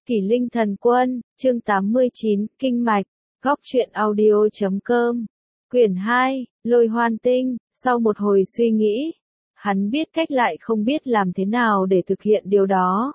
Kỷ Linh Thần Quân, chương 89, Kinh Mạch, Góc truyện audio.com, quyển 2, Lôi Hoan Tinh. Sau một hồi suy nghĩ, hắn biết cách lại không biết làm thế nào để thực hiện điều đó.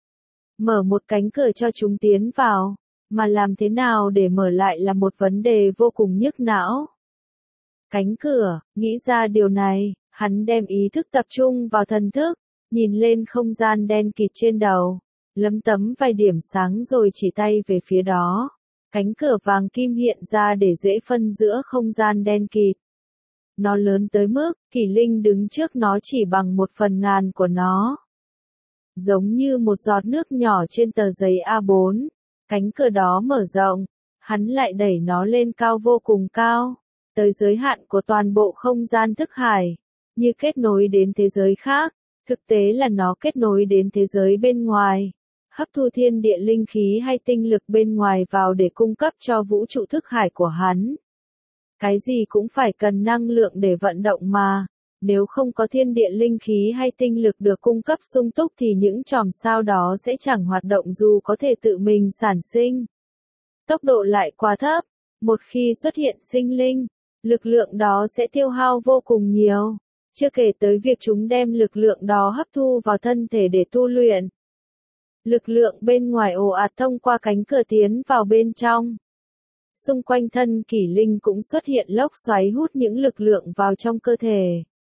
Mở một cánh cửa cho chúng tiến vào, mà làm thế nào để mở lại là một vấn đề vô cùng nhức não. Cánh cửa, nghĩ ra điều này, hắn đem ý thức tập trung vào thần thức, nhìn lên không gian đen kịt trên đầu, lấm tấm vài điểm sáng rồi chỉ tay về phía đó. Cánh cửa vàng kim hiện ra để dễ phân giữa không gian đen kịt. Nó lớn tới mức, Kỷ Linh đứng trước nó chỉ bằng 1/1000 của nó. Giống như một giọt nước nhỏ trên tờ giấy A4, cánh cửa đó mở rộng, hắn lại đẩy nó lên cao vô cùng cao, tới giới hạn của toàn bộ không gian thức hải, như kết nối đến thế giới khác, thực tế là nó kết nối đến thế giới bên ngoài, hấp thu thiên địa linh khí hay tinh lực bên ngoài vào để cung cấp cho vũ trụ thức hải của hắn. Cái gì cũng phải cần năng lượng để vận động mà, nếu không có thiên địa linh khí hay tinh lực được cung cấp sung túc thì những chòm sao đó sẽ chẳng hoạt động dù có thể tự mình sản sinh. Tốc độ lại quá thấp, một khi xuất hiện sinh linh, lực lượng đó sẽ tiêu hao vô cùng nhiều, chưa kể tới việc chúng đem lực lượng đó hấp thu vào thân thể để tu luyện. Lực lượng bên ngoài ồ ạt thông qua cánh cửa tiến vào bên trong. Xung quanh thân Kỷ Linh cũng xuất hiện lốc xoáy hút những lực lượng vào trong cơ thể.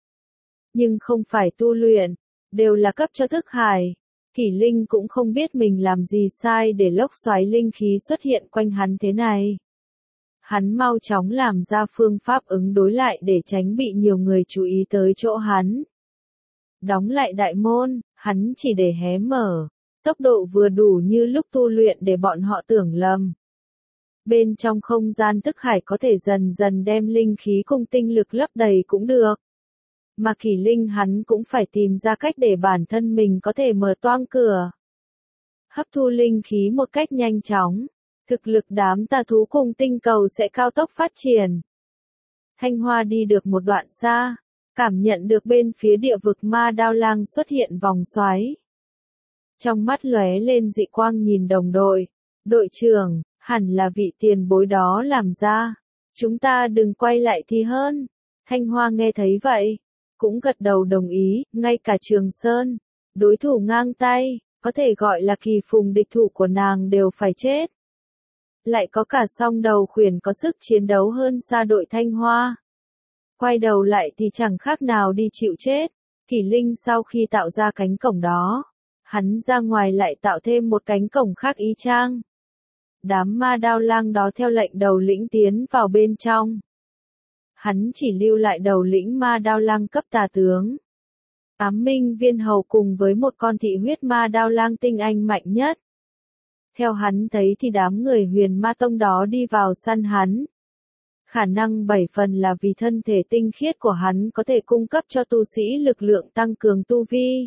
Nhưng không phải tu luyện, đều là cấp cho thức hải. Kỷ Linh cũng không biết mình làm gì sai để lốc xoáy linh khí xuất hiện quanh hắn thế này. Hắn mau chóng làm ra phương pháp ứng đối lại để tránh bị nhiều người chú ý tới chỗ hắn. Đóng lại đại môn, hắn chỉ để hé mở, tốc độ vừa đủ như lúc tu luyện để bọn họ tưởng lầm. Bên trong không gian thức hải có thể dần dần đem linh khí cùng tinh lực lấp đầy cũng được. Mà Kỷ Linh hắn cũng phải tìm ra cách để bản thân mình có thể mở toang cửa. Hấp thu linh khí một cách nhanh chóng, thực lực đám tà thú cùng tinh cầu sẽ cao tốc phát triển. Thanh Hoa đi được một đoạn xa, cảm nhận được bên phía địa vực Ma Đao Lang xuất hiện vòng xoáy. Trong mắt lóe lên dị quang nhìn đồng đội, đội trưởng, hẳn là vị tiền bối đó làm ra, chúng ta đừng quay lại thì hơn. Thanh Hoa nghe thấy vậy, cũng gật đầu đồng ý, ngay cả Trường Sơn, đối thủ ngang tay, có thể gọi là kỳ phùng địch thủ của nàng đều phải chết. Lại có cả song đầu khuyển có sức chiến đấu hơn xa đội Thanh Hoa. Quay đầu lại thì chẳng khác nào đi chịu chết. Kỷ Linh sau khi tạo ra cánh cổng đó, hắn ra ngoài lại tạo thêm một cánh cổng khác y chang. Đám Ma Đao Lang đó theo lệnh đầu lĩnh tiến vào bên trong. Hắn chỉ lưu lại đầu lĩnh Ma Đao Lang cấp tà tướng. Ám Minh Viên Hầu cùng với một con thị huyết Ma Đao Lang tinh anh mạnh nhất. Theo hắn thấy thì đám người Huyền Ma Tông đó đi vào săn hắn. Khả năng 7 phần là vì thân thể tinh khiết của hắn có thể cung cấp cho tu sĩ lực lượng tăng cường tu vi.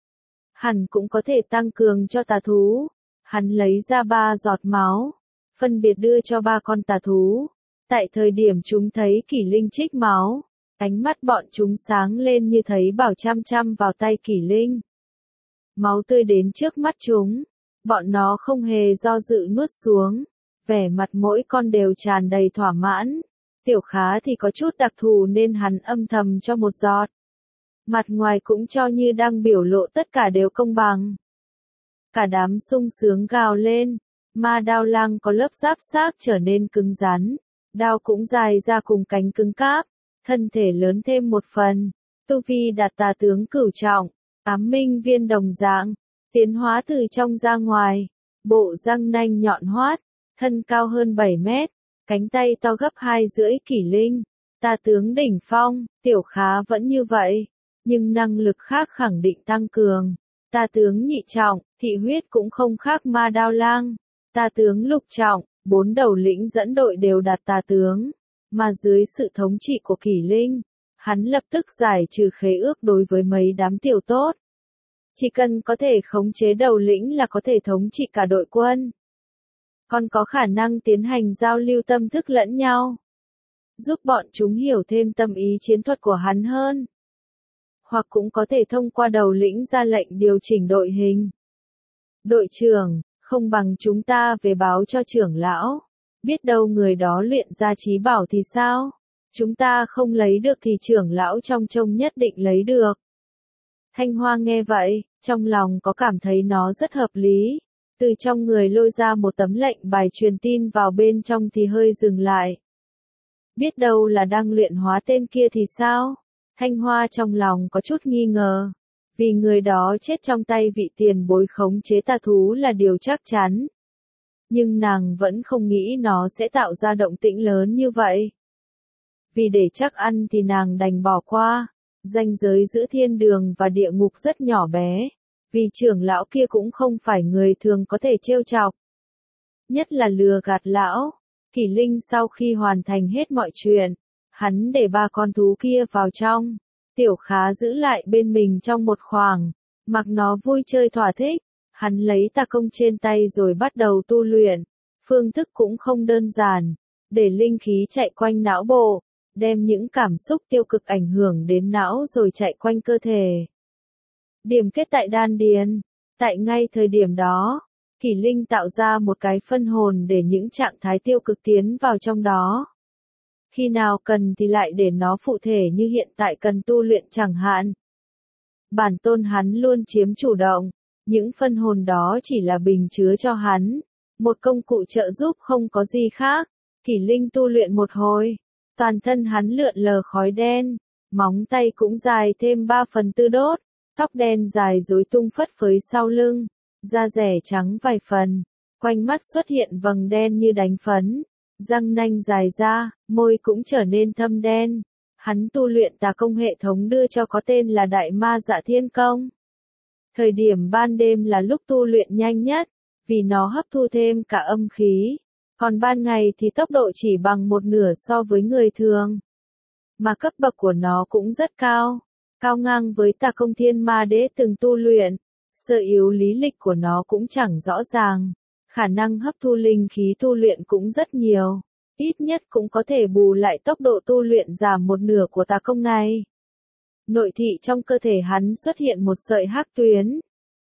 Hẳn cũng có thể tăng cường cho tà thú. Hắn lấy ra 3 giọt máu, phân biệt đưa cho 3 con tà thú. Tại thời điểm chúng thấy Kỷ Linh trích máu, ánh mắt bọn chúng sáng lên như thấy bảo chăm chăm vào tay Kỷ Linh. Máu tươi đến trước mắt chúng, bọn nó không hề do dự nuốt xuống, vẻ mặt mỗi con đều tràn đầy thỏa mãn. Tiểu Khá thì có chút đặc thù nên hắn âm thầm cho một giọt. Mặt ngoài cũng cho như đang biểu lộ tất cả đều công bằng. Cả đám sung sướng gào lên, Ma Đao Lang có lớp giáp xác trở nên cứng rắn, đao cũng dài ra cùng cánh cứng cáp, thân thể lớn thêm một phần, tu vi đạt tà tướng cửu trọng, Ám Minh Viên đồng dạng, tiến hóa từ trong ra ngoài, bộ răng nanh nhọn hoắt, thân cao hơn 7 mét, cánh tay to gấp 2 rưỡi Kỷ Linh, tà tướng đỉnh phong. Tiểu Khá vẫn như vậy, nhưng năng lực khác khẳng định tăng cường. Tà tướng nhị trọng, thị huyết cũng không khác Ma Đao Lang. Tà tướng lục trọng, 4 đầu lĩnh dẫn đội đều đạt tà tướng. Mà dưới sự thống trị của Kỷ Linh, hắn lập tức giải trừ khế ước đối với mấy đám tiểu tốt. Chỉ cần có thể khống chế đầu lĩnh là có thể thống trị cả đội quân. Còn có khả năng tiến hành giao lưu tâm thức lẫn nhau, giúp bọn chúng hiểu thêm tâm ý chiến thuật của hắn hơn. Hoặc cũng có thể thông qua đầu lĩnh ra lệnh điều chỉnh đội hình. Đội trưởng, Không bằng chúng ta về báo cho trưởng lão. Biết đâu người đó luyện ra trí bảo thì sao? Chúng ta không lấy được thì trưởng lão trong trông nhất định lấy được. Thanh Hoa nghe vậy, trong lòng có cảm thấy nó rất hợp lý. Từ trong người lôi ra một tấm lệnh bài truyền tin vào bên trong thì hơi dừng lại. Biết đâu là đang luyện hóa tên kia thì sao? Thanh Hoa trong lòng có chút nghi ngờ. Vì người đó chết trong tay vị tiền bối khống chế tà thú là điều chắc chắn. Nhưng nàng vẫn không nghĩ nó sẽ tạo ra động tĩnh lớn như vậy. Vì để chắc ăn thì nàng đành bỏ qua. Ranh giới giữa thiên đường và địa ngục rất nhỏ bé. Vì trưởng lão kia cũng không phải người thường có thể trêu chọc. Nhất là lừa gạt lão. Kỷ Linh sau khi hoàn thành hết mọi chuyện, hắn để 3 con thú kia vào trong. Tiểu Khá giữ lại bên mình trong một khoảng, mặc nó vui chơi thỏa thích. Hắn lấy tà công trên tay rồi bắt đầu tu luyện. Phương thức cũng không đơn giản, để linh khí chạy quanh não bộ, đem những cảm xúc tiêu cực ảnh hưởng đến não rồi chạy quanh cơ thể. Điểm kết tại đan điền. Tại ngay thời điểm đó, Kỷ Linh tạo ra một cái phân hồn để những trạng thái tiêu cực tiến vào trong đó. Khi nào cần thì lại để nó phụ thể như hiện tại cần tu luyện chẳng hạn. Bản tôn hắn luôn chiếm chủ động, những phân hồn đó chỉ là bình chứa cho hắn, một công cụ trợ giúp không có gì khác. Kỷ Linh tu luyện một hồi, toàn thân hắn lượn lờ khói đen, móng tay cũng dài thêm 3/4 đốt, tóc đen dài rối tung phất phới sau lưng, da rẻ trắng vài phần, quanh mắt xuất hiện vầng đen như đánh phấn, răng nanh dài ra, môi cũng trở nên thâm đen. Hắn tu luyện tà công hệ thống đưa cho có tên là Đại Ma Dạ Thiên Công. Thời điểm ban đêm là lúc tu luyện nhanh nhất, vì nó hấp thu thêm cả âm khí. Còn ban ngày thì tốc độ chỉ bằng 1/2 so với người thường. Mà cấp bậc của nó cũng rất cao, cao ngang với tà công Thiên Ma Đế từng tu luyện. Sơ yếu lý lịch của nó cũng chẳng rõ ràng. Khả năng hấp thu linh khí tu luyện cũng rất nhiều. Ít nhất cũng có thể bù lại tốc độ tu luyện giảm 1/2 của tà công này. Nội thị trong cơ thể hắn xuất hiện một sợi hắc tuyến.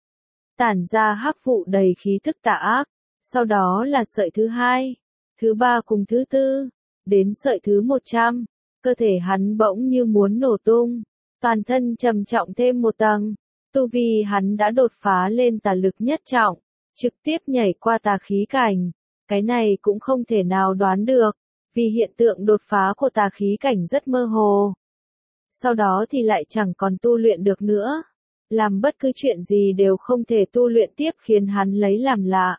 Tản ra hắc vụ đầy khí thức tà ác. Sau đó là sợi thứ 2, thứ 3 cùng thứ 4. Đến sợi thứ 100, cơ thể hắn bỗng như muốn nổ tung. Toàn thân trầm trọng thêm một tầng. Tu vi hắn đã đột phá lên tà lực nhất trọng, trực tiếp nhảy qua tà khí cảnh. Cái này cũng không thể nào đoán được, vì hiện tượng đột phá của tà khí cảnh rất mơ hồ. Sau đó thì lại chẳng còn tu luyện được nữa. Làm bất cứ chuyện gì đều không thể tu luyện tiếp khiến hắn lấy làm lạ.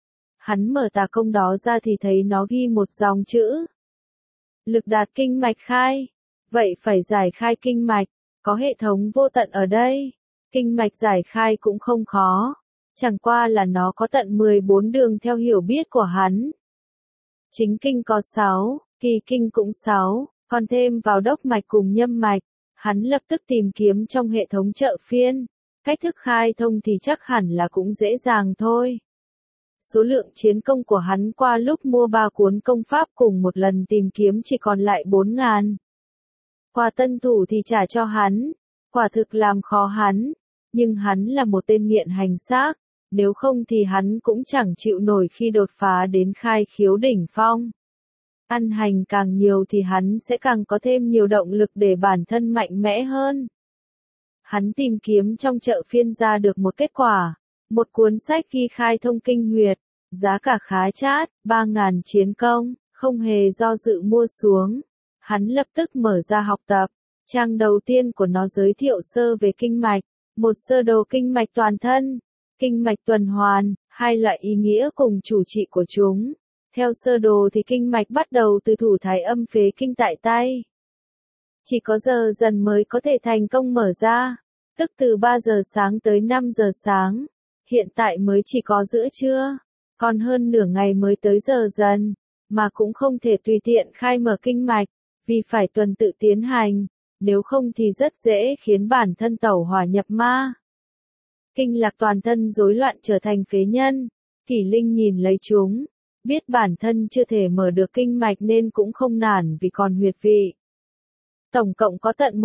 Hắn mở tà công đó ra thì thấy nó ghi một dòng chữ. Lực đạt kinh mạch khai. Vậy phải giải khai kinh mạch, có hệ thống vô tận ở đây. Kinh mạch giải khai cũng không khó. Chẳng qua là nó có tận 14 đường theo hiểu biết của hắn. Chính kinh có 6, kỳ kinh cũng 6, còn thêm vào đốc mạch cùng nhâm mạch. Hắn lập tức tìm kiếm trong hệ thống trợ phiên. Cách thức khai thông thì chắc hẳn là cũng dễ dàng thôi. Số lượng chiến công của hắn qua lúc mua 3 cuốn công pháp cùng một lần tìm kiếm chỉ còn lại 4.000. Quà tân thủ thì trả cho hắn. Quả thực làm khó hắn. Nhưng hắn là một tên nghiện hành xác. Nếu không thì hắn cũng chẳng chịu nổi khi đột phá đến khai khiếu đỉnh phong. Ăn hành càng nhiều thì hắn sẽ càng có thêm nhiều động lực để bản thân mạnh mẽ hơn. Hắn tìm kiếm trong chợ phiên ra được một kết quả. Một cuốn sách ghi khai thông kinh huyệt. Giá cả khá chát, 3.000 chiến công, không hề do dự mua xuống. Hắn lập tức mở ra học tập. Trang đầu tiên của nó giới thiệu sơ về kinh mạch. Một sơ đồ kinh mạch toàn thân. Kinh mạch tuần hoàn, 2 loại ý nghĩa cùng chủ trị của chúng. Theo sơ đồ thì kinh mạch bắt đầu từ thủ thái âm phế kinh tại tay. Chỉ có giờ dần mới có thể thành công mở ra, tức từ 3 giờ sáng tới 5 giờ sáng. Hiện tại mới chỉ có giữa trưa, còn hơn nửa ngày mới tới giờ dần, mà cũng không thể tùy tiện khai mở kinh mạch, vì phải tuần tự tiến hành, nếu không thì rất dễ khiến bản thân tẩu hỏa nhập ma. Kinh lạc toàn thân rối loạn trở thành phế nhân. Kỷ Linh nhìn lấy chúng, biết bản thân chưa thể mở được kinh mạch nên cũng không nản vì còn huyệt vị. Tổng cộng có tận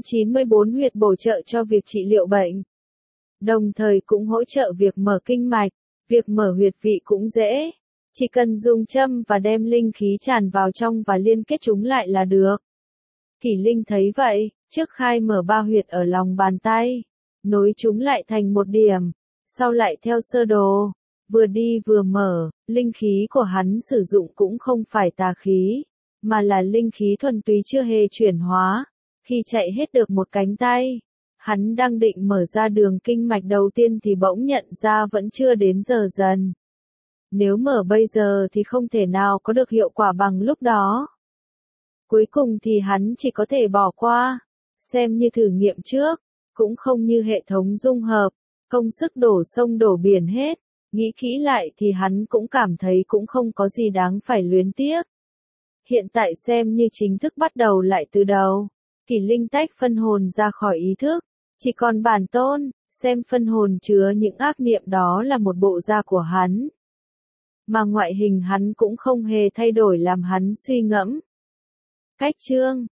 194 huyệt bổ trợ cho việc trị liệu bệnh. Đồng thời cũng hỗ trợ việc mở kinh mạch, Việc mở huyệt vị cũng dễ. Chỉ cần dùng châm và đem linh khí tràn vào trong và liên kết chúng lại là được. Kỷ Linh thấy vậy, trước khai mở 3 huyệt ở lòng bàn tay, nối chúng lại thành một điểm, sau lại theo sơ đồ, vừa đi vừa mở, linh khí của hắn sử dụng cũng không phải tà khí, mà là linh khí thuần túy chưa hề chuyển hóa. Khi chạy hết được một cánh tay, hắn đang định mở ra đường kinh mạch đầu tiên thì bỗng nhận ra vẫn chưa đến giờ dần. Nếu mở bây giờ thì không thể nào có được hiệu quả bằng lúc đó. Cuối cùng thì hắn chỉ có thể bỏ qua, xem như thử nghiệm trước, cũng không như hệ thống dung hợp, công sức đổ sông đổ biển hết. Nghĩ kỹ lại thì hắn cũng cảm thấy cũng không có gì đáng phải luyến tiếc. Hiện tại xem như chính thức bắt đầu lại từ đầu. Kỷ Linh tách phân hồn ra khỏi ý thức, chỉ còn bản tôn, xem phân hồn chứa những ác niệm đó là một bộ da của hắn. Mà ngoại hình hắn cũng không hề thay đổi làm hắn suy ngẫm. Cách chương